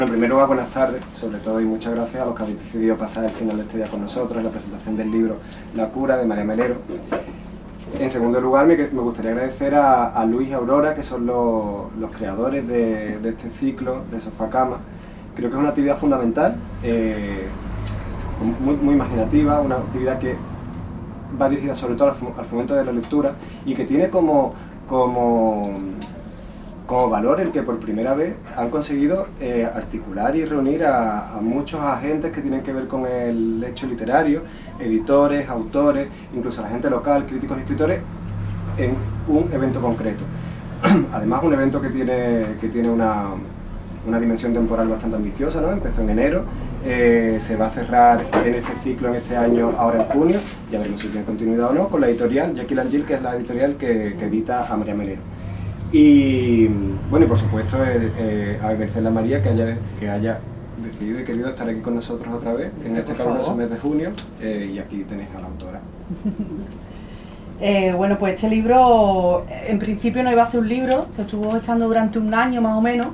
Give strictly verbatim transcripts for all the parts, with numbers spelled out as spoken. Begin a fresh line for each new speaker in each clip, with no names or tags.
En primer lugar, buenas tardes, sobre todo, y muchas gracias a los que habéis decidido pasar el final de este día con nosotros en la presentación del libro La cura, de María Melero. En segundo lugar, me, me gustaría agradecer a, a Luis y Aurora, que son los, los creadores de, de este ciclo de Sofá-Cama. Creo que es una actividad fundamental, eh, muy, muy imaginativa, una actividad que va dirigida sobre todo al, al fomento de la lectura y que tiene como, como, como valor el que por primera vez han conseguido eh, articular y reunir a, a muchos agentes que tienen que ver con el hecho literario, editores, autores, incluso la gente local, críticos y escritores, en un evento concreto. Además, un evento que tiene, que tiene una, una dimensión temporal bastante ambiciosa, ¿no? Empezó en enero, eh, se va a cerrar en este ciclo, en este año, ahora en junio, ya veremos si tiene continuidad o no, con la editorial Jekyll and Jill, que es la editorial que, que edita a María Melero. Y bueno, y por supuesto, eh, eh, agradecerle a María que haya, que haya decidido y querido estar aquí con nosotros otra vez, en este caluroso mes de junio, eh, y aquí tenéis a la autora.
Eh, bueno, pues este libro, en principio no iba a ser un libro, se estuvo echando durante un año más o menos,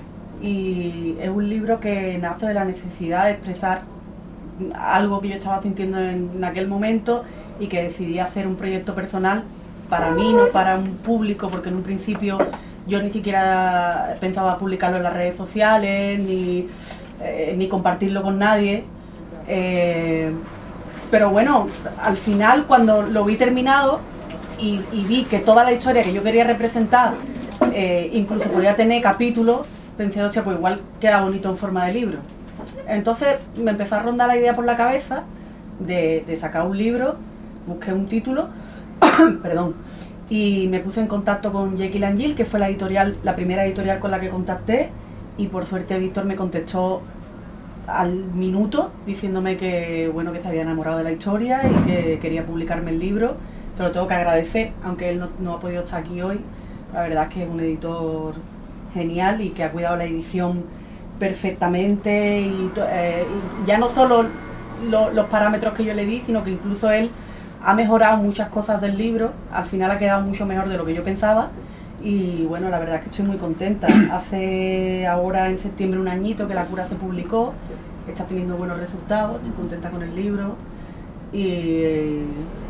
y es un libro que nace de la necesidad de expresar algo que yo estaba sintiendo en, en aquel momento, y que decidí hacer un proyecto personal para mí, no para un público, porque en un principio yo ni siquiera pensaba publicarlo en las redes sociales, ni, eh, ni compartirlo con nadie. Eh, pero bueno, al final, cuando lo vi terminado y, y vi que toda la historia que yo quería representar eh, incluso podía tener capítulos, pensé, oye, pues igual queda bonito en forma de libro. Entonces me empezó a rondar la idea por la cabeza de, de sacar un libro, busqué un título, perdón, y me puse en contacto con Jekyll and Jill, que fue la editorial, la primera editorial con la que contacté, y por suerte Víctor me contestó al minuto diciéndome que bueno, que se había enamorado de la historia y que quería publicarme el libro. Te lo tengo que agradecer, aunque él no, no ha podido estar aquí hoy. La verdad es que es un editor genial y que ha cuidado la edición perfectamente, y, eh, y ya no solo lo, los parámetros que yo le di, sino que incluso él ha mejorado muchas cosas del libro. Al final ha quedado mucho mejor de lo que yo pensaba, y bueno, la verdad es que estoy muy contenta. Hace ahora en septiembre un añito que La cura se publicó, está teniendo buenos resultados, estoy contenta con el libro, y, y,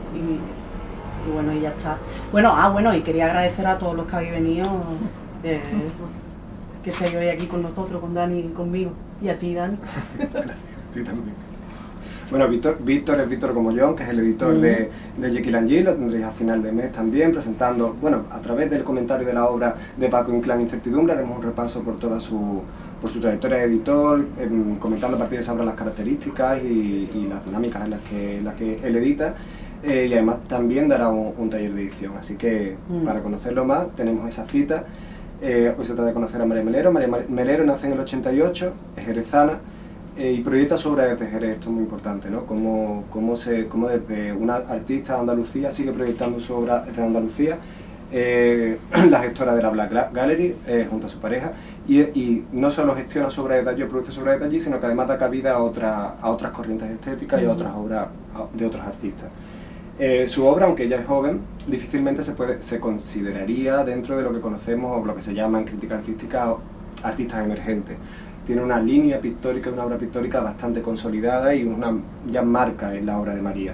y bueno, y ya está. Bueno, ah bueno, y quería agradecer a todos los que habéis venido, eh, que estéis hoy aquí con nosotros, con Dani y conmigo, y a ti, Dani.
Sí, también. Bueno, Víctor, Víctor es Víctor Gomollón, que es el editor mm. de, de Jekyll and Jill, lo tendréis a final de mes también, presentando, bueno, a través del comentario de la obra de Paco Inclán, Incertidumbre, haremos un repaso por toda su, por su trayectoria de editor, eh, comentando a partir de esa obra las características y, y las dinámicas en las que, en las que él edita, eh, y además también dará un, un taller de edición, así que mm. para conocerlo más tenemos esa cita. Eh, hoy se trata de conocer a María Melero. María Melero nace en el ochenta y ocho, es jerezana, Eh, y proyecta su obra desde Jerez. Esto es muy importante, ¿no? Cómo, cómo, se, cómo desde una artista de Andalucía sigue proyectando su obra desde Andalucía, eh, la gestora de la Black Gallery, eh, junto a su pareja, y, y no solo gestiona su obra desde allí o produce su obra desde allí, sino que además da cabida a, otra, a otras corrientes estéticas y a otras obras de otros artistas. Eh, su obra, aunque ella es joven, difícilmente se, puede, se consideraría dentro de lo que conocemos o lo que se llama en crítica artística artistas emergentes. Tiene una línea pictórica, una obra pictórica bastante consolidada y una ya marca en la obra de María.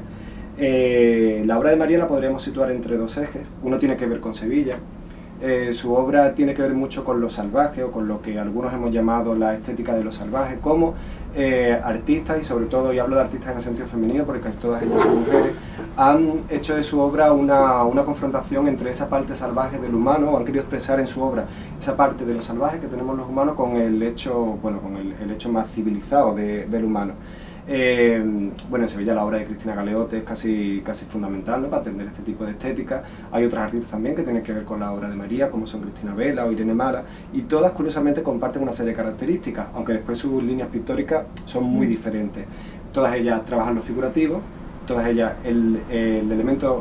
Eh, la obra de María la podríamos situar entre dos ejes. Uno tiene que ver con Sevilla. Eh, su obra tiene que ver mucho con lo salvaje, o con lo que algunos hemos llamado la estética de lo salvaje, como eh, artistas, y sobre todo, y hablo de artistas en el sentido femenino porque casi todas ellas son mujeres, han hecho de su obra una, una confrontación entre esa parte salvaje del humano, o han querido expresar en su obra esa parte de lo salvaje que tenemos los humanos con el hecho, bueno, con el, el hecho más civilizado de, del humano. Eh, bueno, en Sevilla la obra de Cristina Galeote es casi, casi fundamental, ¿no?, para entender este tipo de estética. Hay otras artistas también que tienen que ver con la obra de María, como son Cristina Vela o Irene Mara, y todas curiosamente comparten una serie de características, aunque después sus líneas pictóricas son muy diferentes. Todas ellas trabajan lo figurativo, todas ellas el, el elemento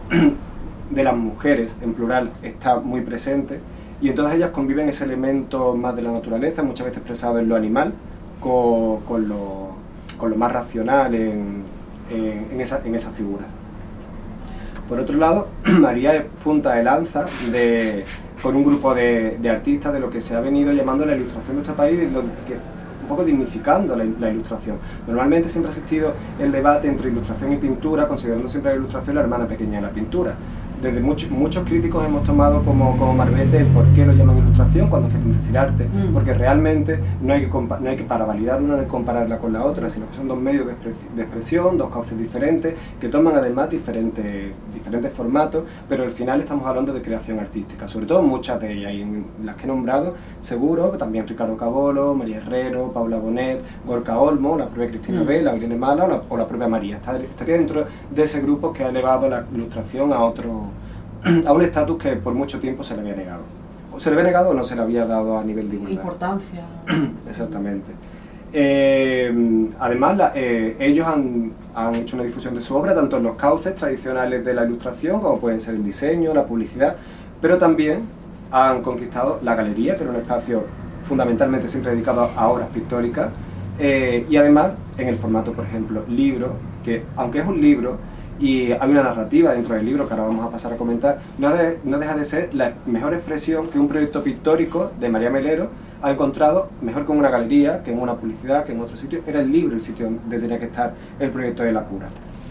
de las mujeres en plural está muy presente, y en todas ellas conviven ese elemento más de la naturaleza, muchas veces expresado en lo animal, con, con lo con lo más racional en, en, en, esa, en esas figuras. Por otro lado, María es punta de lanza de, con un grupo de, de artistas de lo que se ha venido llamando la ilustración de nuestro país, y lo que, un poco dignificando la, la ilustración. Normalmente siempre ha existido el debate entre ilustración y pintura, considerando siempre la ilustración la hermana pequeña de la pintura. Desde muchos, muchos críticos hemos tomado como, como marbete el por qué lo llaman ilustración cuando es que es decir arte, mm. porque realmente no hay, que no hay que, para validar una, no hay que compararla con la otra, sino que son dos medios de, expres de expresión, dos cauces diferentes, que toman además diferentes, diferentes formatos, pero al final estamos hablando de creación artística, sobre todo muchas de ellas, y en las que he nombrado, seguro, también Ricardo Cabolo, María Herrero, Paula Bonet, Gorka Olmo, la propia Cristina mm. Vela, Irene Mala o la, o la propia María. Estaría dentro de ese grupo que ha elevado la ilustración a otro a un estatus que por mucho tiempo se le había negado. O se le había negado o no se le había dado a nivel de igualdad.
Importancia.
Exactamente. Eh, además, la, eh, ellos han, han hecho una difusión de su obra, tanto en los cauces tradicionales de la ilustración, como pueden ser el diseño, la publicidad, pero también han conquistado la galería, que era un espacio fundamentalmente siempre dedicado a obras pictóricas, eh, y además en el formato, por ejemplo, libro, que aunque es un libro, y hay una narrativa dentro del libro que ahora vamos a pasar a comentar, no, de, no deja de ser la mejor expresión que un proyecto pictórico de María Melero ha encontrado, mejor que en una galería, que en una publicidad, que en otro sitio. Era el libro el sitio donde tenía que estar el proyecto de La Cura.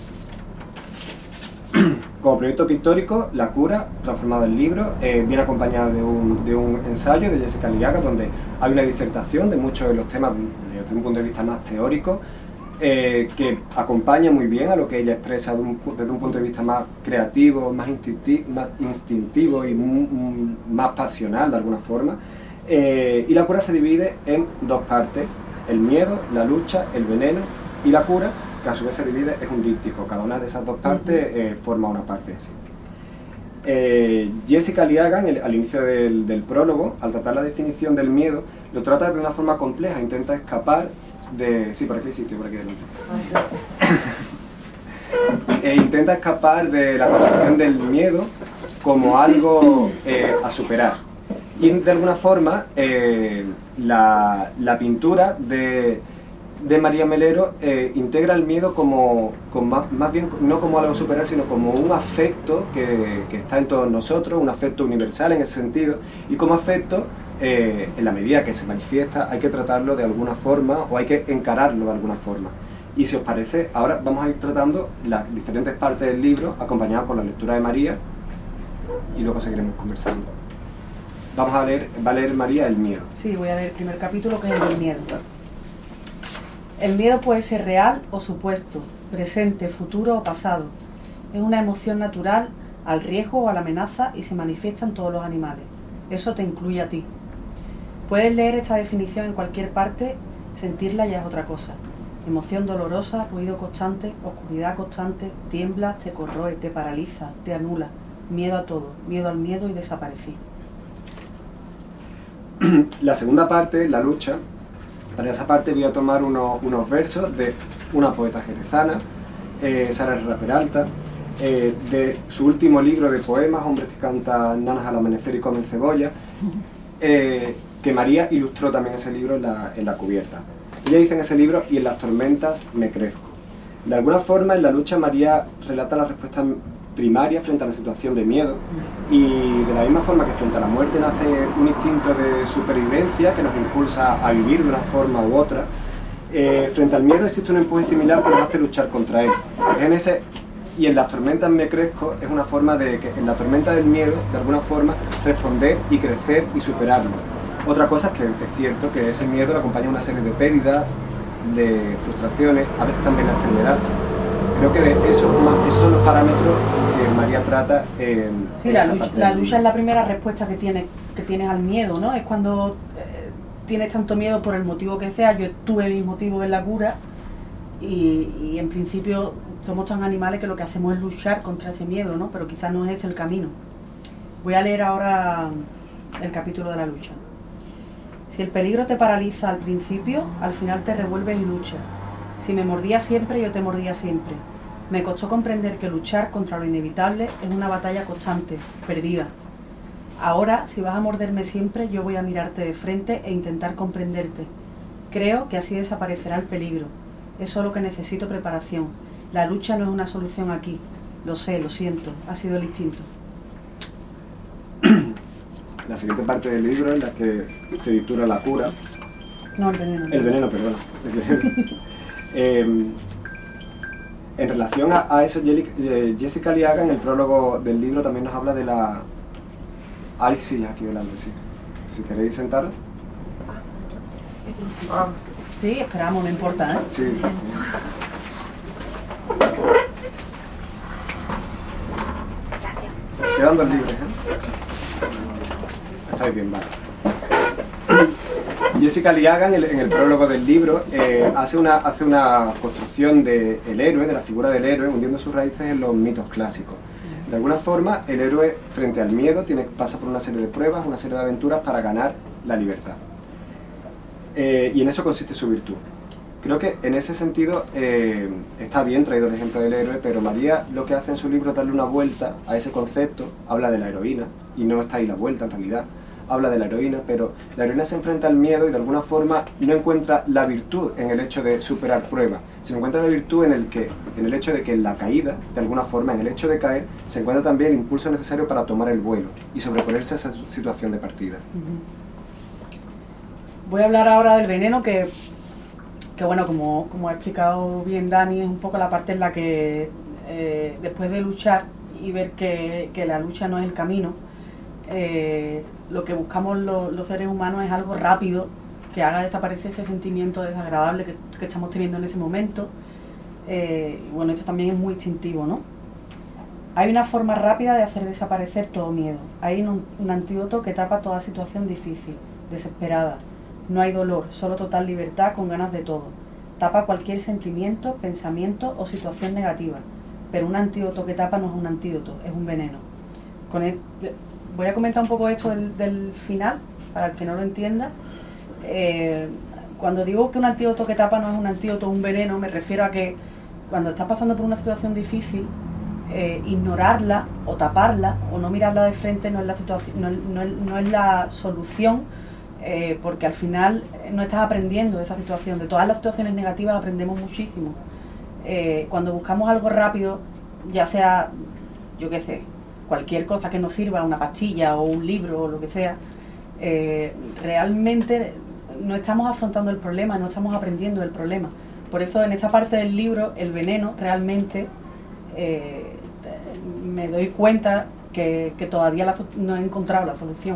Como proyecto pictórico, La Cura, transformado en libro, eh, viene acompañada de un, de un ensayo de Jessica Aliaga, donde hay una disertación de muchos de los temas desde un punto de vista más teórico, Eh, que acompaña muy bien a lo que ella expresa de un, desde un punto de vista más creativo, más, instinti más instintivo y m más pasional de alguna forma. Eh, y La Cura se divide en dos partes: el miedo, la lucha, el veneno y la cura, que a su vez se divide, es un díptico. Cada una de esas dos partes eh, forma una parte en sí. Eh, Jessica Aliaga, en el, al inicio del, del prólogo, al tratar la definición del miedo, lo trata de una forma compleja, intenta escapar de... Sí, por aquí sí, por aquí delante. e intenta escapar de la concepción del miedo como algo eh, a superar. Y de alguna forma, eh, la, la pintura de, de María Melero eh, integra el miedo como, como más, más bien no como algo a superar, sino como un afecto que, que está en todos nosotros, un afecto universal en ese sentido, y como afecto, eh, en la medida que se manifiesta, hay que tratarlo de alguna forma o hay que encararlo de alguna forma. Y si os parece, ahora vamos a ir tratando las diferentes partes del libro, acompañadas con la lectura de María, y luego seguiremos conversando. Vamos a leer, va a leer María el miedo.
Sí, voy a leer el primer capítulo, que es el del miedo. El miedo puede ser real o supuesto, presente, futuro o pasado. Es una emoción natural al riesgo o a la amenaza y se manifiesta en todos los animales. Eso te incluye a ti. Puedes leer esta definición en cualquier parte, sentirla ya es otra cosa. Emoción dolorosa, ruido constante, oscuridad constante, tiembla, te corroe, te paraliza, te anula. Miedo a todo, miedo al miedo y desaparecí.
La segunda parte, la lucha. Para esa parte voy a tomar unos, unos versos de una poeta jerezana, eh, Sara Herrera Peralta, eh, de su último libro de poemas, Hombres que cantan nanas al amanecer y comen cebolla, eh, que María ilustró también ese libro en la, en la cubierta. Ella dice en ese libro: y en las tormentas me crezco. De alguna forma, en la lucha, María relata la respuesta primaria frente a la situación de miedo, y de la misma forma que frente a la muerte nace un instinto de supervivencia que nos impulsa a vivir de una forma u otra, eh, frente al miedo existe un empuje similar que nos hace luchar contra él. En ese y en las tormentas me crezco es una forma de que en la tormenta del miedo, de alguna forma, responder y crecer y superarlo. Otra cosa es que es cierto que ese miedo le acompaña una serie de pérdidas, de frustraciones, a veces también la enfermedad. Creo que esos, esos son los parámetros que María trata en,
sí,
en
la,
esa
lucha,
parte
la lucha es la primera respuesta que tienes, que tienes al miedo, ¿no? Es cuando eh, tienes tanto miedo por el motivo que sea. Yo tuve mis motivos en la cura y, y en principio somos tan animales que lo que hacemos es luchar contra ese miedo, ¿no? Pero quizás no es ese el camino. Voy a leer ahora el capítulo de la lucha. Si el peligro te paraliza al principio, al final te revuelves y luchas. Si me mordía siempre, yo te mordía siempre. Me costó comprender que luchar contra lo inevitable es una batalla constante, perdida. Ahora, si vas a morderme siempre, yo voy a mirarte de frente e intentar comprenderte. Creo que así desaparecerá el peligro. Es solo que necesito preparación. La lucha no es una solución aquí. Lo sé, lo siento. Ha sido el instinto.
la siguiente parte del libro en la que se titula La cura.
No, el veneno.
El veneno, perdón. El veneno. eh, en relación a, a eso, Jessica Aliaga en el prólogo del libro también nos habla de la... Hay sillas aquí delante, sí. Si queréis sentaros.
Ah, sí, esperamos, no importa, ¿eh?
Sí. Quedan dos libros, ¿eh? Estáis bien, vale. Jessica Aliaga en el, en el prólogo del libro eh, hace, una, hace una construcción del héroe, de la figura del héroe, hundiendo sus raíces en los mitos clásicos. De alguna forma, el héroe, frente al miedo, tiene, pasa por una serie de pruebas, una serie de aventuras para ganar la libertad. Eh, y en eso consiste su virtud. Creo que en ese sentido eh, está bien traído el ejemplo del héroe, pero María lo que hace en su libro es darle una vuelta a ese concepto, habla de la heroína, y no está ahí la vuelta en realidad, habla de la heroína, pero la heroína se enfrenta al miedo y de alguna forma no encuentra la virtud en el hecho de superar pruebas, sino encuentra la virtud en el, que, en el hecho de que en la caída, de alguna forma, en el hecho de caer, se encuentra también el impulso necesario para tomar el vuelo y sobreponerse a esa situación de partida.
Voy a hablar ahora del veneno, que, que bueno, como, como ha explicado bien Dani, es un poco la parte en la que eh, después de luchar y ver que, que la lucha no es el camino, eh, lo que buscamos lo, los seres humanos es algo rápido que haga desaparecer ese sentimiento desagradable que, que estamos teniendo en ese momento. Eh, y bueno, esto también es muy instintivo, ¿no? Hay una forma rápida de hacer desaparecer todo miedo. Hay un, un antídoto que tapa toda situación difícil, desesperada. No hay dolor, solo total libertad con ganas de todo. Tapa cualquier sentimiento, pensamiento o situación negativa. Pero un antídoto que tapa no es un antídoto, es un veneno. Con el, voy a comentar un poco esto del, del final, para el que no lo entienda. Eh, cuando digo que un antídoto que tapa no es un antídoto, un veneno, me refiero a que cuando estás pasando por una situación difícil, eh, ignorarla o taparla o no mirarla de frente no es la, situación, no, no, no es la solución, eh, porque al final no estás aprendiendo de esa situación. De todas las situaciones negativas aprendemos muchísimo. Eh, cuando buscamos algo rápido, ya sea, yo qué sé, cualquier cosa que nos sirva, una pastilla o un libro o lo que sea, eh, realmente no estamos afrontando el problema, no estamos aprendiendo del problema. Por eso en esta parte del libro, el veneno, realmente eh, me doy cuenta que, que todavía la, no he encontrado la solución.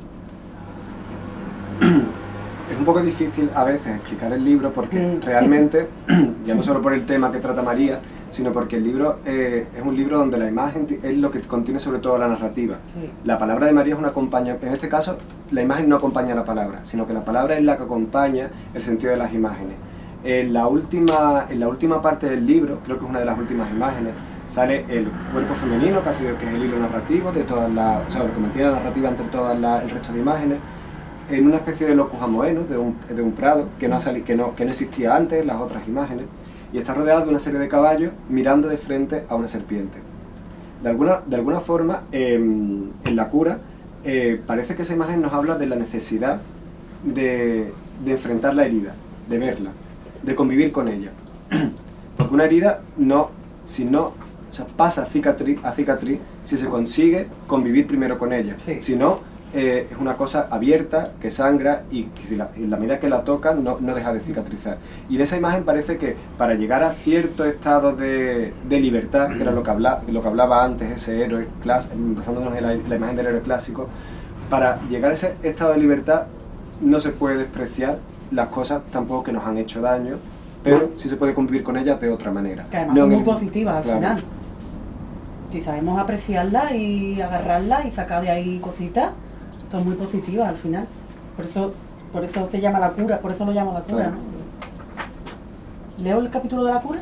Es un poco difícil a veces explicar el libro porque mm. realmente, ya no solo por el tema que trata María, sino porque el libro eh, es un libro donde la imagen es lo que contiene sobre todo la narrativa. Sí. La palabra de María es una acompaña, en este caso la imagen no acompaña a la palabra, sino que la palabra es la que acompaña el sentido de las imágenes. En la última, en la última parte del libro, creo que es una de las últimas imágenes, sale el cuerpo femenino, casi que es el hilo narrativo de todas las, o sea, lo que mantiene la narrativa entre todo el resto de imágenes, en una especie de locus amoenus, de un, de un prado que no, sali, que, no, que no existía antes en las otras imágenes, y está rodeado de una serie de caballos mirando de frente a una serpiente. De alguna, de alguna forma, eh, en la cura, eh, parece que esa imagen nos habla de la necesidad de, de enfrentar la herida, de verla, de convivir con ella. Porque una herida no, si no, o sea, pasa a cicatriz, a cicatriz si se consigue convivir primero con ella. Sí. Si no, Eh, es una cosa abierta, que sangra y que si la, en la medida que la toca no, no deja de cicatrizar. Y de esa imagen parece que para llegar a cierto estado de, de libertad, que era lo que, habla, lo que hablaba antes ese héroe, clas, basándonos en la, la imagen del héroe clásico, para llegar a ese estado de libertad no se puede despreciar las cosas tampoco que nos han hecho daño, pero sí se puede convivir con ellas de otra manera.
Que además
no
son muy
el,
positivas al
claro.
final. Si sabemos apreciarlas y agarrarlas y sacar de ahí cositas, son muy positivas al final. Por eso, por eso se llama la cura, por eso lo llamo la cura, claro. ¿No? ¿Leo el capítulo de la cura?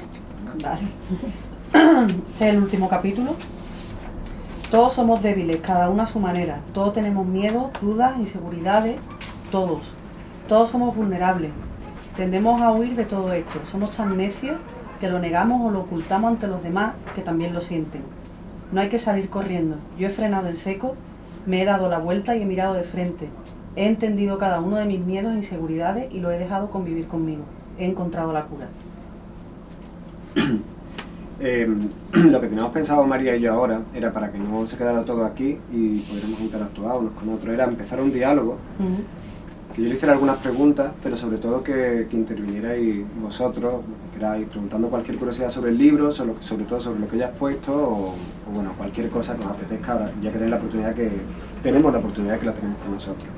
Vale. Este es el último capítulo. Todos somos débiles, cada uno a su manera. Todos tenemos miedo, dudas, inseguridades, todos. Todos somos vulnerables. Tendemos a huir de todo esto. Somos tan necios que lo negamos o lo ocultamos ante los demás que también lo sienten. No hay que salir corriendo. Yo he frenado en seco, me he dado la vuelta y he mirado de frente. He entendido cada uno de mis miedos e inseguridades y lo he dejado convivir conmigo. He encontrado la cura.
Eh, lo que teníamos pensado María y yo ahora era, para que no se quedara todo aquí y pudiéramos interactuar unos con otros, era empezar un diálogo, uh-huh. que yo le hiciera algunas preguntas, pero sobre todo que, que intervinierais vosotros, lo que queráis, preguntando cualquier curiosidad sobre el libro, sobre, sobre todo sobre lo que ya has puesto, o, o bueno, cualquier cosa que os apetezca ahora, ya que tenéis la oportunidad que tenemos la oportunidad que la tenemos con nosotros.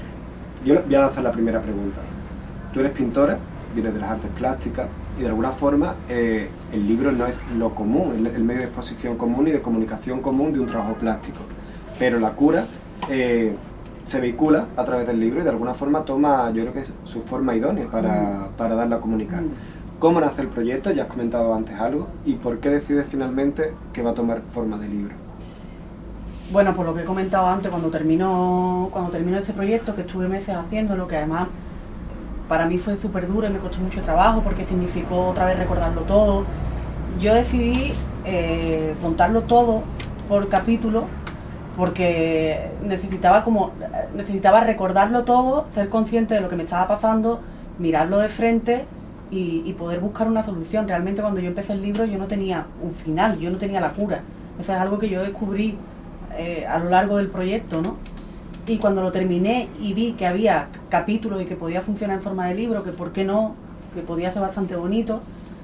Yo voy a lanzar la primera pregunta. Tú eres pintora, vienes de las artes plásticas, y de alguna forma eh, el libro no es lo común, el, el medio de exposición común y de comunicación común de un trabajo plástico, pero la cura eh, se vehicula a través del libro y de alguna forma toma, yo creo que es su forma idónea para, para darla a comunicar. ¿Cómo nace el proyecto? Ya has comentado antes algo, y ¿por qué decides finalmente que va a tomar forma de libro?
Bueno, por lo que he comentado antes, cuando terminó, cuando terminó este proyecto, que estuve meses haciéndolo, que además para mí fue súper duro y me costó mucho trabajo porque significó otra vez recordarlo todo. Yo decidí eh, contarlo todo por capítulo porque necesitaba como necesitaba recordarlo todo, ser consciente de lo que me estaba pasando, mirarlo de frente y, y poder buscar una solución. Realmente cuando yo empecé el libro yo no tenía un final, yo no tenía la cura. Eso es algo que yo descubrí eh, a lo largo del proyecto, ¿no? Y cuando lo terminé y vi que había capítulos y que podía funcionar en forma de libro, que por qué no, que podía ser bastante bonito,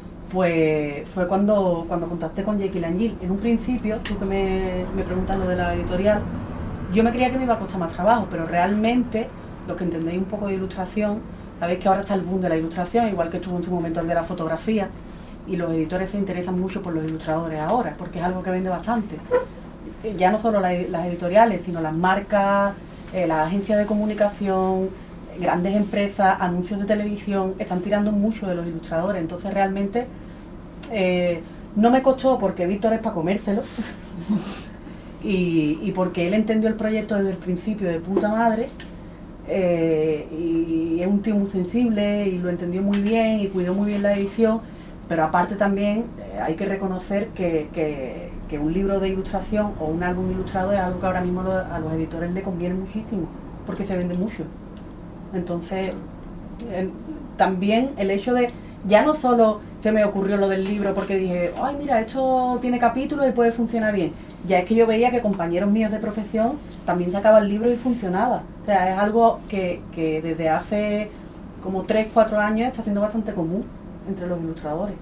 pues fue cuando, cuando contacté con Jekyll and Jill. En un principio, tú que me, me preguntas lo de la editorial, yo me creía que me iba a costar más trabajo, pero realmente, los que entendéis un poco de ilustración, sabéis que ahora está el boom de la ilustración, igual que estuvo en su momento el de la fotografía, y los editores se interesan mucho por los ilustradores ahora, porque es algo que vende bastante. Ya no solo la, las editoriales, sino las marcas, Eh, las agencias de comunicación, grandes empresas, anuncios de televisión, están tirando mucho de los ilustradores. Entonces realmente eh, no me costó porque Víctor es para comérselo y, y porque él entendió el proyecto desde el principio de puta madre eh, y es un tío muy sensible y lo entendió muy bien y cuidó muy bien la edición, pero aparte también eh, hay que reconocer que, que que un libro de ilustración o un álbum ilustrado es algo que ahora mismo lo, a los editores les conviene muchísimo, porque se vende mucho. Entonces, eh, también el hecho de, ya no solo se me ocurrió lo del libro porque dije, ay mira, esto tiene capítulos y puede funcionar bien, ya es que yo veía que compañeros míos de profesión también sacaban libros y funcionaba. O sea, es algo que, que desde hace como tres, cuatro años está siendo bastante común entre los ilustradores.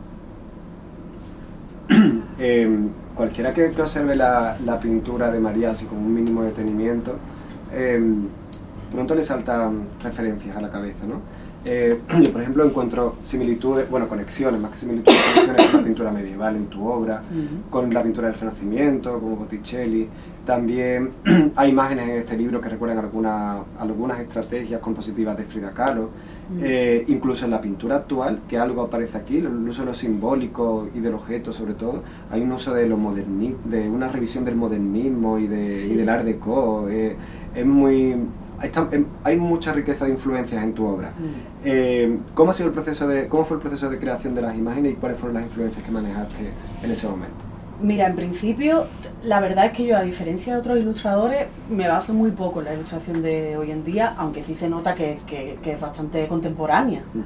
eh, Cualquiera que, que observe la, la pintura de María así con un mínimo de detenimiento, eh, pronto le saltan referencias a la cabeza, ¿no? Eh, yo, por ejemplo, encuentro similitudes, bueno, conexiones, más que similitudes, conexiones con la pintura medieval en tu obra, uh-huh. con la pintura del Renacimiento, como Botticelli. También hay imágenes en este libro que recuerdan alguna, algunas estrategias compositivas de Frida Kahlo. Eh, incluso en la pintura actual, que algo aparece aquí, el uso de lo simbólico y del objeto sobre todo, hay un uso de lo moderni de una revisión del modernismo y, de, sí. y del art déco. Eh, es muy, hay, hay mucha riqueza de influencias en tu obra. Mm. Eh, ¿cómo ha sido el proceso de, cómo fue el proceso de creación de las imágenes y cuáles fueron las influencias que manejaste en ese momento?
Mira, en principio, la verdad es que yo, a diferencia de otros ilustradores, me baso muy poco en la ilustración de hoy en día, aunque sí se nota que, que, que es bastante contemporánea. Uh-huh.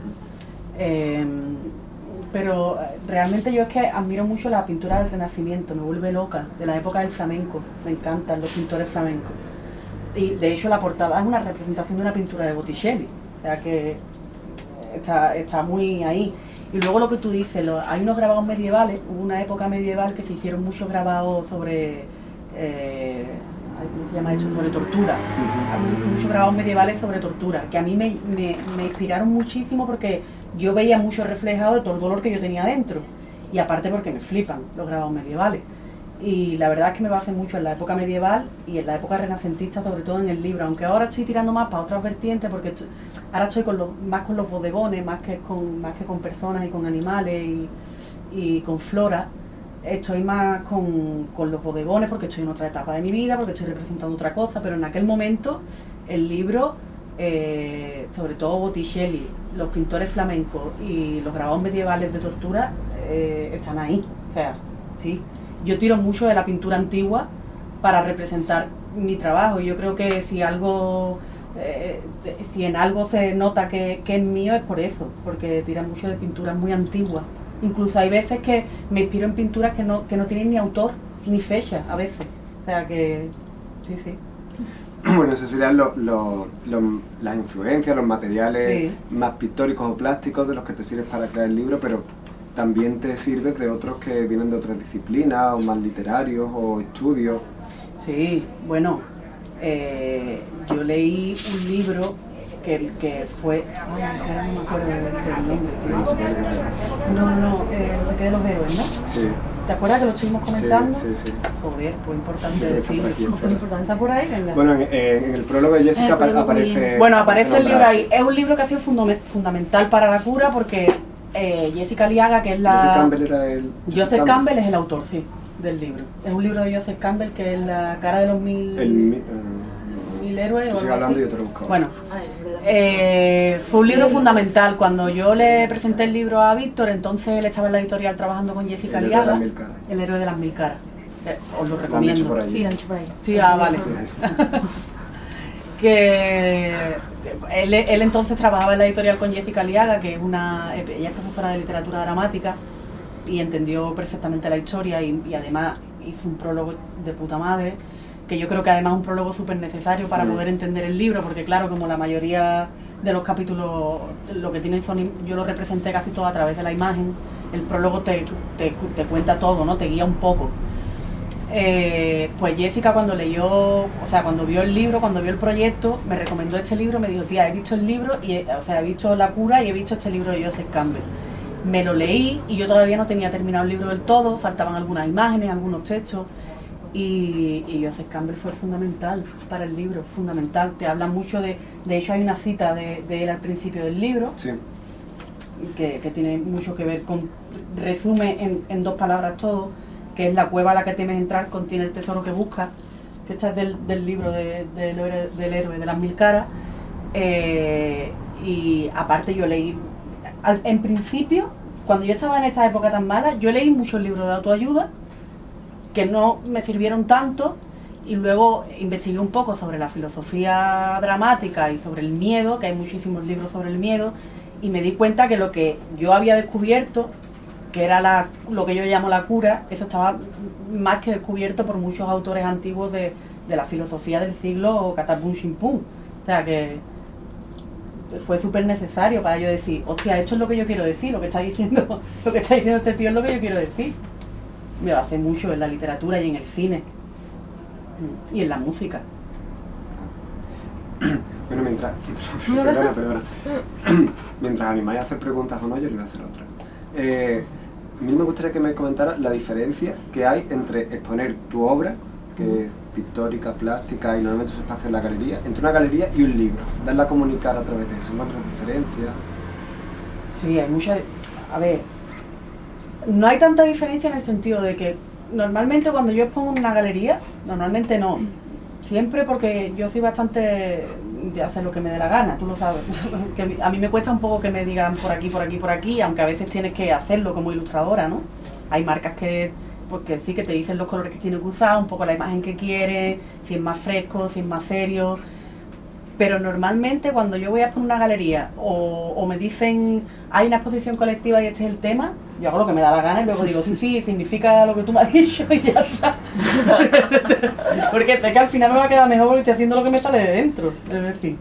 eh, pero realmente yo es que admiro mucho la pintura del Renacimiento, me vuelve loca, de la época del flamenco, me encantan los pintores flamencos. Y de hecho la portada es una representación de una pintura de Botticelli, o sea que está, está muy ahí. Y luego lo que tú dices, lo, hay unos grabados medievales, hubo una época medieval que se hicieron muchos grabados sobre, eh, ¿cómo se llama esto? Sobre tortura. Uh-huh. Muchos grabados medievales sobre tortura, que a mí me, me, me inspiraron muchísimo porque yo veía mucho reflejado de todo el dolor que yo tenía dentro. Y aparte porque me flipan los grabados medievales. Y la verdad es que me basé mucho en la época medieval y en la época renacentista, sobre todo en el libro, aunque ahora estoy tirando más para otras vertientes porque estoy, ahora estoy con los, más con los bodegones, más que con, más que con personas y con animales y, y con flora. Estoy más con, con los bodegones porque estoy en otra etapa de mi vida, porque estoy representando otra cosa, pero en aquel momento el libro, eh, sobre todo Botticelli, los pintores flamencos y los grabados medievales de tortura eh, están ahí, o sea, sí. Yo tiro mucho de la pintura antigua para representar mi trabajo y yo creo que si algo, eh, si en algo se nota que, que es mío es por eso, porque tira mucho de pinturas muy antiguas Incluso hay veces que me inspiro en pinturas que no, que no tienen ni autor ni fecha, a veces. O sea que, sí, sí.
Bueno, eso serían lo, lo, lo, las influencias, los materiales
Sí.
más pictóricos o plásticos de los que te sirves para crear el libro, pero también te sirves de otros que vienen de otras disciplinas, o más literarios, o estudios.
Sí, bueno, eh, yo leí un libro que, que fue... Ay, es que ahora no me acuerdo del del
No sé qué
nombre.
es.
No, no, eh, no sé qué de los héroes, ¿no?
Sí,
¿Te acuerdas que lo estuvimos comentando?
sí, sí, sí.
Joder, pues importante
Creo que está por
decirlo.
aquí,
Pues importante, ¿está por ahí? Venga.
Bueno, en, en el prólogo de Jessica
En el prólogo
aparece...
Bueno, aparece el libro
nombrado,
ahí.
sí.
Es un libro que ha sido fundame- fundamental para la cura porque eh, Jessica Aliaga, que es la...
Joseph Campbell era el...
Joseph Campbell es el autor, sí, del libro. Es un libro de Joseph Campbell que es La cara de los mil,
El, mi- eh,
mil héroes.
Yo
o
sigo
algo
hablando y
así.
yo te lo busco.
Bueno, eh, fue un libro fundamental. Cuando yo le presenté el libro a Víctor, entonces él estaba en la editorial trabajando con Jessica
El héroe de
Aliaga.
las mil caras.
El héroe de las mil caras. Eh, os lo
Lo han
recomiendo.
dicho por allí.
Sí, lo han hecho por ahí.
Sí, ah, vale. que él, él entonces trabajaba en la editorial con Jessica Aliaga, que es una, ella es profesora de literatura dramática y entendió perfectamente la historia y, y además hizo un prólogo de puta madre, que yo creo que además es un prólogo súper necesario para
Mm.
poder entender el libro, porque claro, como la mayoría de los capítulos lo que tienen son, yo lo representé casi todo a través de la imagen, el prólogo te, te, te cuenta todo, ¿no? Te guía un poco. Eh, pues Jessica cuando leyó, o sea, cuando vio el libro, cuando vio el proyecto, me recomendó este libro, me dijo, tía, he visto el libro, y he, o sea, he visto La cura y he visto este libro de Joseph Campbell. Me lo leí y yo todavía no tenía terminado el libro del todo, faltaban algunas imágenes, algunos textos, y, y Joseph Campbell fue fundamental para el libro, fundamental. Te habla mucho de, de hecho hay una cita de, de él al principio del libro,
Sí.
que, que tiene mucho que ver con, resume en, en dos palabras todo, que es la cueva a la que temes entrar contiene el tesoro que buscas, que esta es del, del libro de, del, héroe, del héroe de las mil caras, eh, y aparte yo leí, al, en principio, cuando yo estaba en esta época tan mala, yo leí muchos libros de autoayuda, que no me sirvieron tanto, y luego investigué un poco sobre la filosofía dramática y sobre el miedo, que hay muchísimos libros sobre el miedo, y me di cuenta que lo que yo había descubierto, que era la, lo que yo llamo la cura, eso estaba más que descubierto por muchos autores antiguos de, de la filosofía del siglo Katabun Shinpun. O sea que fue súper necesario para yo decir, hostia, esto es lo que yo quiero decir, lo que está diciendo, lo que está diciendo este tío es lo que yo quiero decir. Me lo hace mucho en la literatura y en el cine y en la música.
Bueno, mientras... perdona, perdona. Mientras animáis a hacer preguntas o no, yo le voy a hacer otra. Eh, a mí me gustaría que me comentaras la diferencia que hay entre exponer tu obra, que es pictórica, plástica y normalmente se espacio en la galería, entre una galería y un libro. Darla a comunicar a través de eso. ¿Encuentras diferencias?
Sí, hay mucha... A ver, no hay tanta diferencia en el sentido de que normalmente cuando yo expongo en una galería, normalmente no, siempre porque yo soy bastante de hacer lo que me dé la gana, tú lo sabes, que a mí me cuesta un poco que me digan por aquí, por aquí, por aquí, aunque a veces tienes que hacerlo como ilustradora, ¿no? Hay marcas que, porque sí, que te dicen los colores que tienes que usar, un poco la imagen que quieres, si es más fresco, si es más serio, pero normalmente cuando yo voy a poner una galería o, o me dicen hay una exposición colectiva y este es el tema, yo hago lo que me da la gana y luego digo sí, sí, significa lo que tú me has dicho y ya está. Porque sé que al final me va a quedar mejor porque estoy haciendo lo que me sale de dentro, es decir.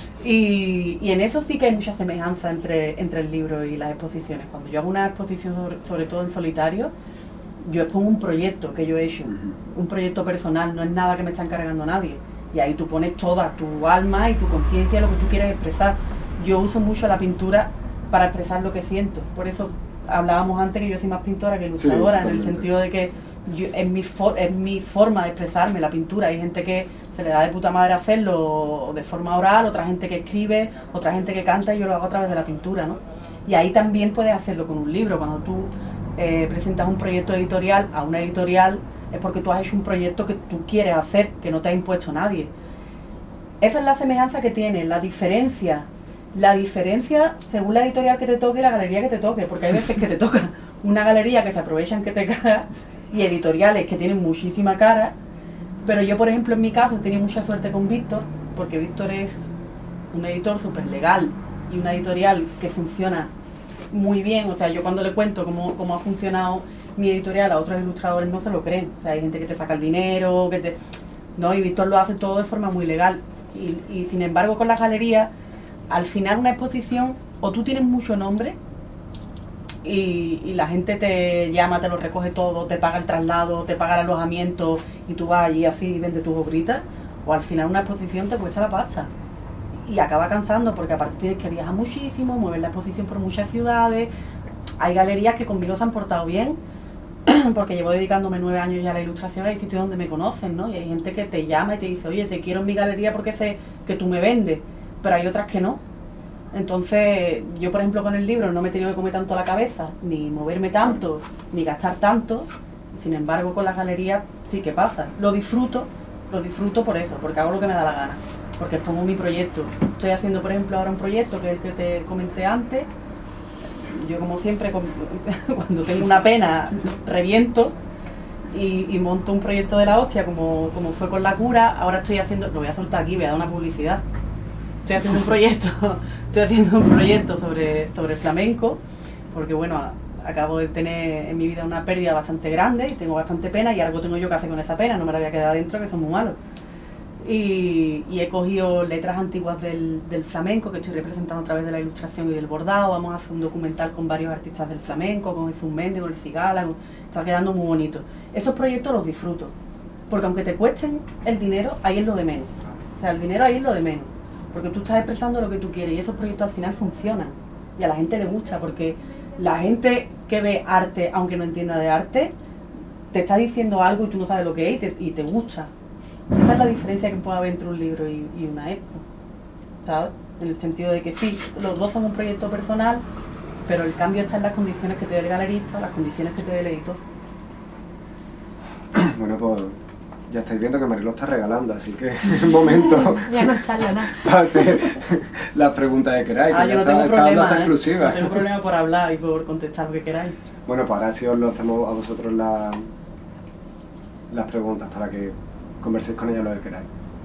Y, y en eso sí que hay mucha semejanza entre, entre el libro y las exposiciones. Cuando yo hago una exposición, sobre, sobre todo en solitario, yo expongo un proyecto que yo he hecho, un proyecto personal, no es nada que me está encargando nadie. Y ahí tú pones toda tu alma y tu conciencia, lo que tú quieres expresar. Yo uso mucho la pintura para expresar lo que siento. Por eso hablábamos antes que yo soy más pintora que ilustradora, sí, en el sentido de que yo, es, mi for, es mi forma de expresarme, la pintura. Hay gente que se le da de puta madre hacerlo de forma oral, otra gente que escribe, otra gente que canta, y yo lo hago a través de la pintura, ¿no? Y ahí también puedes hacerlo con un libro. Cuando tú eh, presentas un proyecto editorial a una editorial, es porque tú has hecho un proyecto que tú quieres hacer, que no te ha impuesto nadie. Esa es la semejanza que tiene, la diferencia. La diferencia según la editorial que te toque y la galería que te toque, porque hay veces que te toca una galería que se aprovechan que te cagas y editoriales que tienen muchísima cara, pero yo, por ejemplo, en mi caso he tenido mucha suerte con Víctor, porque Víctor es un editor súper legal y una editorial que funciona muy bien. O sea, yo cuando le cuento cómo, cómo ha funcionado mi editorial a otros ilustradores no se lo creen. O sea, hay gente que te saca el dinero, que te... No, y Víctor lo hace todo de forma muy legal. Y, y sin embargo con las galerías, al final una exposición, o tú tienes mucho nombre y, y la gente te llama, te lo recoge todo, te paga el traslado, te paga el alojamiento y tú vas allí así y vendes tus obritas, o al final una exposición te cuesta la pasta y acaba cansando porque aparte tienes que viajar muchísimo, mueves la exposición por muchas ciudades. Hay galerías que conmigo se han portado bien porque llevo dedicándome nueve años ya a la ilustración, hay sitios donde me conocen, ¿no? Y hay gente que te llama y te dice, oye, te quiero en mi galería porque sé que tú me vendes, pero hay otras que no. Entonces, yo por ejemplo con el libro no me he tenido que comer tanto la cabeza, ni moverme tanto, ni gastar tanto. Sin embargo, con las galerías sí que pasa. Lo disfruto, lo disfruto por eso, porque hago lo que me da la gana, porque es como mi proyecto. Estoy haciendo, por ejemplo, ahora un proyecto que es el que te comenté antes. Yo, como siempre, cuando tengo una pena, reviento y, y monto un proyecto de la hostia, como, como fue con la cura. Ahora estoy haciendo, lo voy a soltar aquí, voy a dar una publicidad. Estoy haciendo un proyecto, estoy haciendo un proyecto sobre, sobre flamenco, porque bueno, acabo de tener en mi vida una pérdida bastante grande y tengo bastante pena y algo tengo yo que hacer con esa pena, no me la voy a quedar adentro, que son muy malos. Y, y he cogido letras antiguas del, del flamenco que estoy representando a través de la ilustración y del bordado. Vamos a hacer un documental con varios artistas del flamenco, con Jesús Méndez, con el Cigala, con, está quedando muy bonito. Esos proyectos los disfruto, porque aunque te cuesten el dinero, ahí es lo de menos. O sea, el dinero ahí es lo de menos, porque tú estás expresando lo que tú quieres y esos proyectos al final funcionan y a la gente le gusta, porque la gente que ve arte, aunque no entienda de arte, te está diciendo algo y tú no sabes lo que es y te, y te gusta. Esa es la diferencia que puede haber entre un libro y, y una expo, ¿sabes? En el sentido de que sí, los dos son un proyecto personal, pero el cambio está en las condiciones que te dé el galerista, las condiciones que te dé el editor.
Bueno, pues ya estáis viendo que Mariló está regalando, así que es el momento
ya no charla nada
para hacer las preguntas que queráis,
Ah,
que
yo
ya
no
está,
tengo
está
problema,
dando hasta
¿eh?
exclusiva.
No tengo problema por hablar y por contestar lo que queráis.
Bueno, pues ahora sí os lo hacemos a vosotros la, las preguntas para que converséis con ella lo que queráis.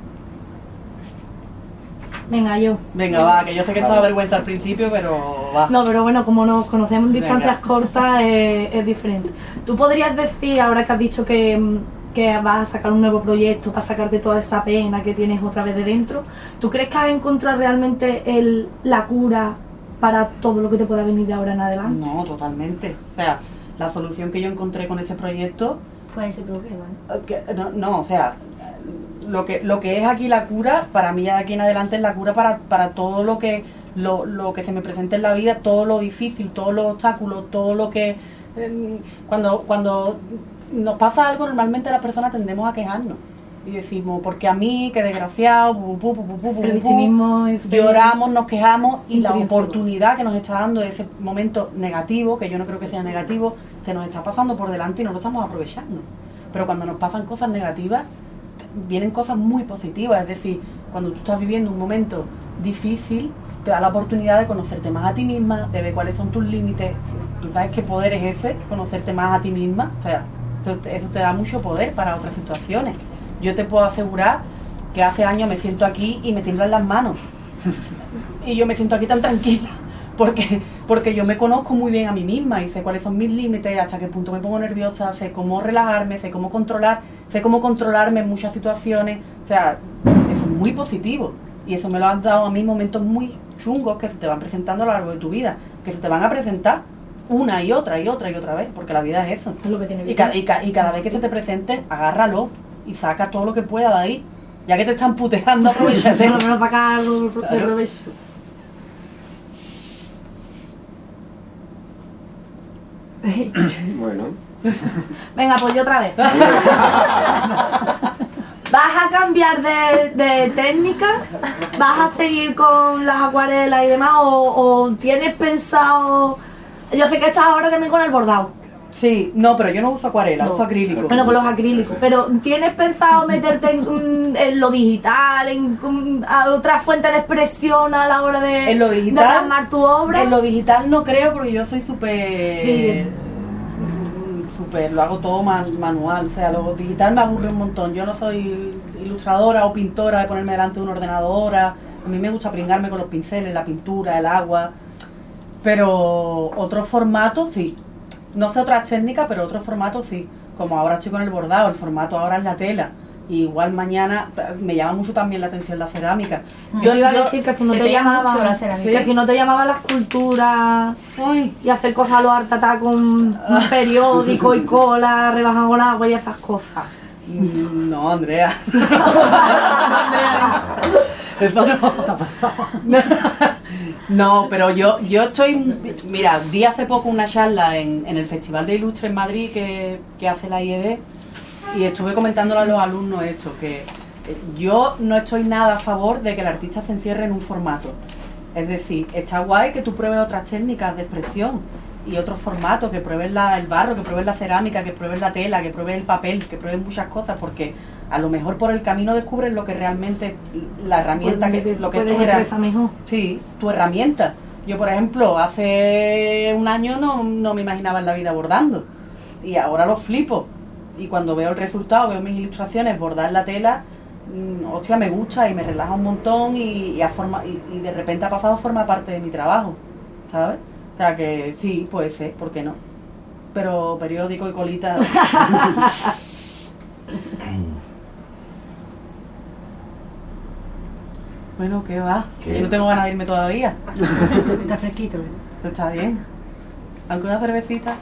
Venga, yo.
Venga, va, que yo sé que esto da vergüenza al principio, pero va.
No, pero bueno, como nos conocemos en distancias
Venga.
cortas, eh, es diferente. ¿Tú podrías decir, ahora que has dicho que, que vas a sacar un nuevo proyecto para sacarte toda esa pena que tienes otra vez de dentro, ¿tú crees que has encontrado realmente el, la cura para todo lo que te pueda venir de ahora en adelante?
No, totalmente. O sea, la solución que yo encontré con este proyecto...
Fue ese problema, ¿no?
que- no, no, o sea, lo que, lo que es aquí la cura, para mí ya de aquí en adelante es la cura para, para todo lo que, lo, lo que se me presente en la vida, todo lo difícil, todos los obstáculos, todo lo que... eh, cuando, cuando nos pasa algo, normalmente las personas tendemos a quejarnos. Y decimos, porque a mí, qué desgraciado, pu, pu, pu, pu, pu, pu,
El
pu,
victimismo es de-
lloramos, nos quejamos y la
Intrínseco.
oportunidad que nos está dando ese momento negativo, que yo no creo que sea negativo, se nos está pasando por delante y no lo estamos aprovechando. Pero cuando nos pasan cosas negativas, vienen cosas muy positivas. Es decir, cuando tú estás viviendo un momento difícil, te da la oportunidad de conocerte más a ti misma, de ver cuáles son tus límites. Tú sabes qué poder es ese, conocerte más a ti misma. O sea, eso te- eso te da mucho poder para otras situaciones. Yo te puedo asegurar que hace años me siento aquí y me tiemblan las manos. Y yo me siento aquí tan tranquila, porque, porque yo me conozco muy bien a mí misma y sé cuáles son mis límites, hasta qué punto me pongo nerviosa, sé cómo relajarme, sé cómo controlar, sé cómo controlarme en muchas situaciones. O sea, eso es muy positivo. Y eso me lo han dado a mí momentos muy chungos que se te van presentando a lo largo de tu vida, que se te van a presentar una y otra y otra y otra vez, porque la vida es eso.
Es lo que tiene
Y, ca- y, ca- y cada vez que se te presente, agárralo y saca todo lo que pueda de ahí. Ya que te están puteando, aprovechate.
Por lo menos para acá el
Claro.
provecho.
Bueno,
Venga, pues yo otra vez. ¿Vas a cambiar de, de técnica? ¿Vas a seguir con las acuarelas y demás? ¿O, o tienes pensado...? Yo sé que estás ahora también con el bordado.
Sí, no, pero yo no uso acuarela,
No.
uso acrílico.
Bueno, con los acrílicos. Pero ¿tienes pensado meterte en, mm, en lo digital, en, mm, a otra fuente de expresión a la hora de,
En lo
de
digital,
plasmar tu obra?
En lo digital no creo, porque yo soy súper...
Sí.
mm, súper, lo hago todo man- manual. O sea, lo digital me aburre un montón. Yo no soy ilustradora o pintora de ponerme delante de un ordenador. A mí me gusta pringarme con los pinceles, la pintura, el agua. pero otros formatos sí. No sé otras técnicas, pero otros formatos sí. Como ahora estoy con el bordado, el formato ahora es la tela. Y igual mañana me llama mucho también la atención la cerámica.
Yo iba a decir que si no
que
te,
te llama
llamaba
mucho la cerámica.
que si no te llamaba la escultura
Uy,
y hacer cosas a los hartatá con un periódico y cola rebajado con agua y esas cosas.
mm, no, Andrea. Eso no. ¿Qué ha pasado? No, pero yo, yo estoy... Mira, di hace poco una charla en, en el Festival de Ilustre en Madrid que, que hace la I E D y estuve comentándole a los alumnos esto, que eh, yo no estoy nada a favor de que el artista se encierre en un formato. Es decir, está guay que tú pruebes otras técnicas de expresión y otros formatos, que pruebes la, el barro, que pruebes la cerámica, que pruebes la tela, que pruebes el papel, que pruebes muchas cosas, porque a lo mejor por el camino descubres lo que realmente, la herramienta, que lo que
puedes
tú eras.
expresar mejor.
Sí, tu herramienta. Yo, por ejemplo, hace un año no, no me imaginaba en la vida bordando y ahora lo flipo. Y cuando veo el resultado, veo mis ilustraciones, bordar la tela, mmm, hostia, me gusta y me relaja un montón y, y, a forma, y, y de repente ha pasado a formar parte de mi trabajo, ¿sabes? O sea que sí, puede ser, ¿por qué no? Pero periódico y colita... Bueno, ¿qué va?
¿Qué?
Yo no tengo ganas de irme todavía.
Está fresquito, ¿verdad?
Pero está bien. ¿Alguna cervecita?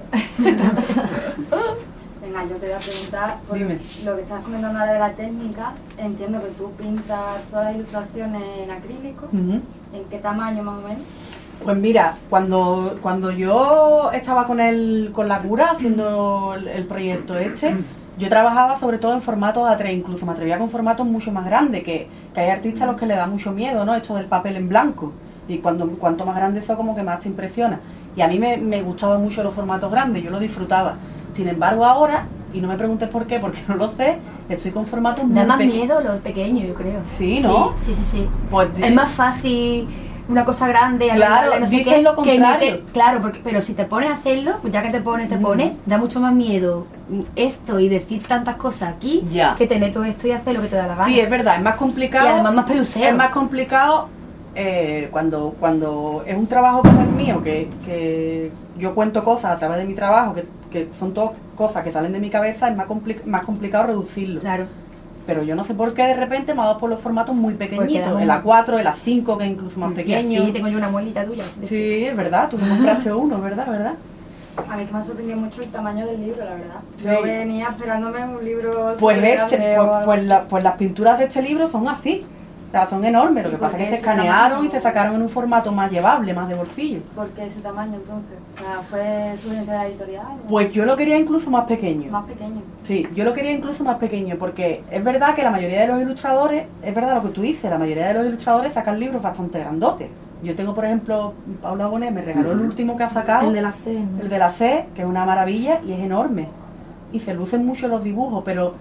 Venga, yo te voy a preguntar por
Dime.
lo que estás comentando ahora de la técnica. Entiendo que tú pintas todas las ilustraciones en acrílico.
Uh-huh.
¿En qué tamaño más o menos?
Pues mira, cuando, cuando yo estaba con el, con la cura haciendo el, el proyecto este, yo trabajaba sobre todo en formatos A tres, incluso me atrevía con formatos mucho más grandes, que, que hay artistas a los que le da mucho miedo, ¿no? Esto del papel en blanco. Y cuando cuanto más grande eso como que más te impresiona. Y a mí me, me gustaban mucho los formatos grandes, yo lo disfrutaba. Sin embargo ahora, y no me preguntes por qué, porque no lo sé, estoy con formatos muy
Da más
pequeños.
miedo lo pequeño, yo creo.
Sí, ¿no?
Sí, sí, sí. sí.
Pues,
Es más fácil una cosa grande,
Claro,
arreglarla, no sé
dicen
qué,
lo
que
contrario.
meter- claro, porque, pero si te pones a hacerlo, pues ya que te pones, te
Ujú.
pones, da mucho más miedo esto y decir tantas cosas aquí
Ya.
que tener todo esto y hacer lo que te da la gana.
Sí, es verdad, es más complicado.
Y además más peluseo.
Es más complicado eh, cuando, cuando es un trabajo como el mío, que, que yo cuento cosas a través de mi trabajo, que, que son todas cosas que salen de mi cabeza, es más, compli- más complicado reducirlo.
Claro.
Pero yo no sé por qué de repente me ha dado por los formatos muy pequeñitos,
quedamos-
el A cuatro, el A cinco, que es incluso más
Y
pequeño.
así tengo yo una muelita tuya. así de
Sí, es verdad, tú me mostraste uno, ¿verdad? ¿verdad?
A mí que me ha sorprendido mucho el tamaño del libro, la verdad.
Sí.
Yo venía esperándome un libro
Pues,
súper
este,
grande
pues,
o algo
pues,
así.
la- pues las pinturas de este libro son así. O sea, son enormes, lo
¿Y
que
por
pasa es
qué
que se
ese tamaño?
escanearon y se sacaron en un formato más llevable, más de bolsillo.
¿Por qué ese tamaño entonces? O sea, ¿fue sugerencia de la editorial? o
Pues yo lo quería incluso más pequeño.
más pequeño.
Sí, yo lo quería incluso más pequeño, porque es verdad que la mayoría de los ilustradores, es verdad lo que tú dices, la mayoría de los ilustradores sacan libros bastante grandotes. Yo tengo, por ejemplo, Paula Bonet me regaló el último que ha sacado,
El de la C, ¿no?
el de la C, que es una maravilla y es enorme. Y se lucen mucho los dibujos, pero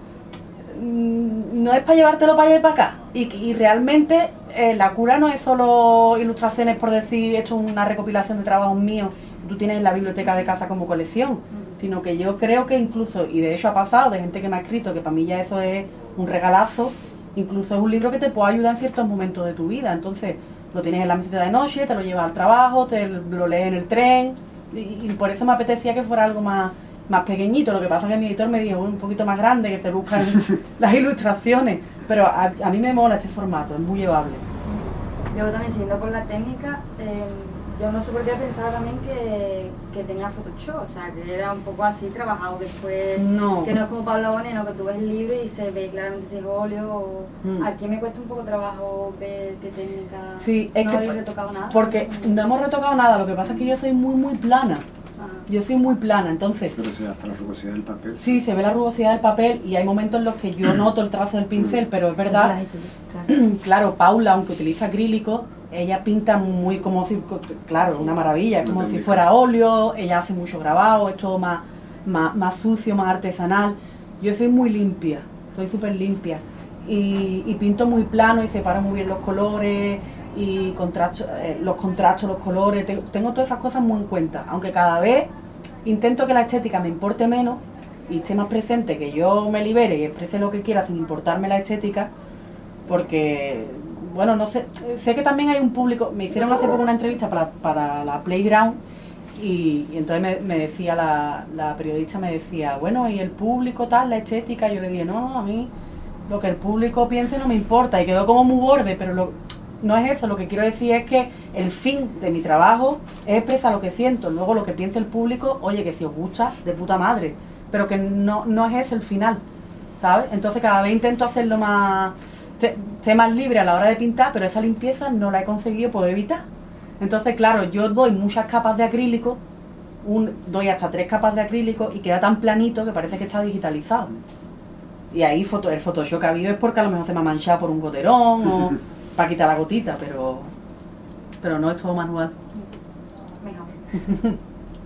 mm, no es para llevártelo para allá y para acá. Y, y realmente eh, la cura no es solo ilustraciones por decir, he hecho una recopilación de trabajos míos, tú tienes en la biblioteca de casa como colección, sino que yo creo que incluso, y de hecho ha pasado de gente que me ha escrito, que para mí ya eso es un regalazo, incluso es un libro que te puede ayudar en ciertos momentos de tu vida. Entonces lo tienes en la mesita de noche, te lo llevas al trabajo, te lo lees en el tren, y, y por eso me apetecía que fuera algo más, más pequeñito. Lo que pasa es que mi editor me dijo "Uy, un poquito más grande, que se buscan las ilustraciones", pero a, a mí me mola este formato, es muy llevable.
Luego también, siguiendo por la técnica, eh, yo no sé por qué pensaba también que, que tenía Photoshop, o sea, que era un poco así trabajado después,
No.
que no es como Pablo Bonet, no, que tú ves el libro y se ve claramente si es óleo. O...
Mm.
Aquí me cuesta un poco trabajo ver qué técnica.
Sí, es
no
que
habéis retocado nada.
porque no hemos retocado nada, lo que pasa es que yo soy muy muy plana,
Ah.
yo soy muy plana, entonces
Pero sí, hasta la rugosidad del papel.
sí, se ve la rugosidad del papel y hay momentos en los que yo noto el trazo del pincel, pero es
Lo
verdad,
has hecho tú, claro.
claro, Paula, aunque utiliza acrílico, ella pinta muy como si, claro, una maravilla, es como si fuera óleo, ella hace mucho grabado, es todo más, más, más sucio, más artesanal. Yo soy muy limpia, soy súper limpia y, y pinto muy plano y separo muy bien los colores y contrasto, eh, los contrastos, los colores, tengo, tengo todas esas cosas muy en cuenta, aunque cada vez intento que la estética me importe menos y esté más presente, que yo me libere y exprese lo que quiera sin importarme la estética, porque bueno, no sé, sé que también hay un público, me hicieron hace poco una entrevista para, para la Playground y, y entonces me, me decía la, la periodista, me decía, bueno, y el público tal, la estética, yo le dije, no, no, a mí lo que el público piense no me importa, y quedó como muy borde, pero lo, no es eso, lo que quiero decir es que el fin de mi trabajo es expresar lo que siento, luego lo que piense el público, oye, que si os gusta, de puta madre, pero que no, no es ese el final, ¿sabes? Entonces cada vez intento hacerlo más, sé, sé más libre a la hora de pintar, pero esa limpieza no la he conseguido por evitar. Entonces, claro, yo doy muchas capas de acrílico, un, doy hasta tres capas de acrílico y queda tan planito que parece que está digitalizado. Y ahí foto, el Photoshop que ha habido es porque a lo mejor se me ha manchado por un goterón o para quitar la gotita, pero pero no es todo manual.
Mejor.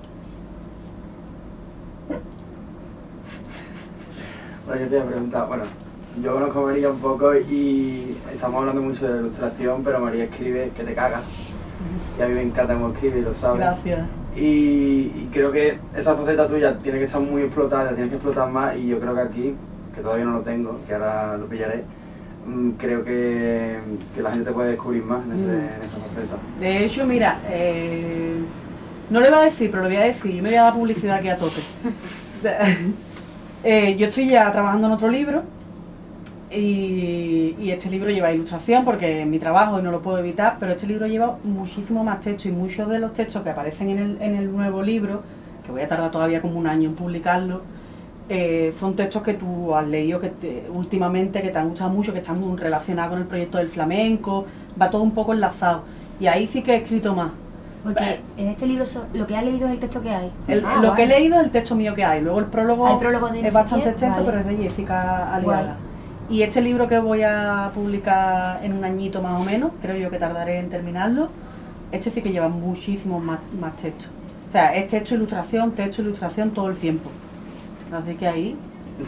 Bueno, yo te voy a preguntar, bueno, yo conozco a María un poco y estamos hablando mucho de ilustración, pero María escribe que te cagas. Y a mí me encanta cómo escribe y lo sabes.
Gracias.
Y, y creo que esa faceta tuya tiene que estar muy explotada, tienes que explotar más, y yo creo que aquí, que todavía no lo tengo, que ahora lo pillaré, mmm, creo que, que la gente te puede descubrir más en, ese, mm. en esa faceta.
De hecho, mira, eh, no lo iba a decir, pero lo voy a decir, yo me voy a dar publicidad aquí a tope. eh, yo estoy ya trabajando en otro libro, Y, y este libro lleva ilustración porque es mi trabajo y no lo puedo evitar, pero este libro lleva muchísimo más texto, y muchos de los textos que aparecen en el, en el nuevo libro, que voy a tardar todavía como un año en publicarlo, eh, son textos que tú has leído que te, últimamente, que te han gustado mucho, que están muy relacionados con el proyecto del flamenco, va todo un poco enlazado, y ahí sí que he escrito más.
Porque en este libro so, lo que has leído es el texto que hay.
El,
ah,
lo
guay.
que he leído es el texto mío que hay, luego el prólogo,
el prólogo de
es bastante extenso, vale. Pero es de Jessica Aliaga. Y este libro que voy a publicar en un añito más o menos, creo yo que tardaré en terminarlo, este sí que lleva muchísimos más, más textos. O sea, es texto, ilustración, texto, ilustración todo el tiempo. Así que ahí...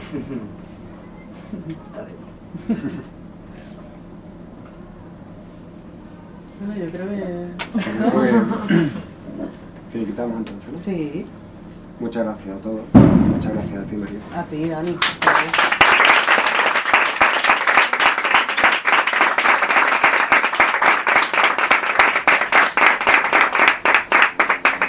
Bueno, yo creo que...
Pues, finiquitamos entonces, ¿no?
Sí.
Muchas gracias a todos. Muchas gracias a ti, María.
A ti, Dani.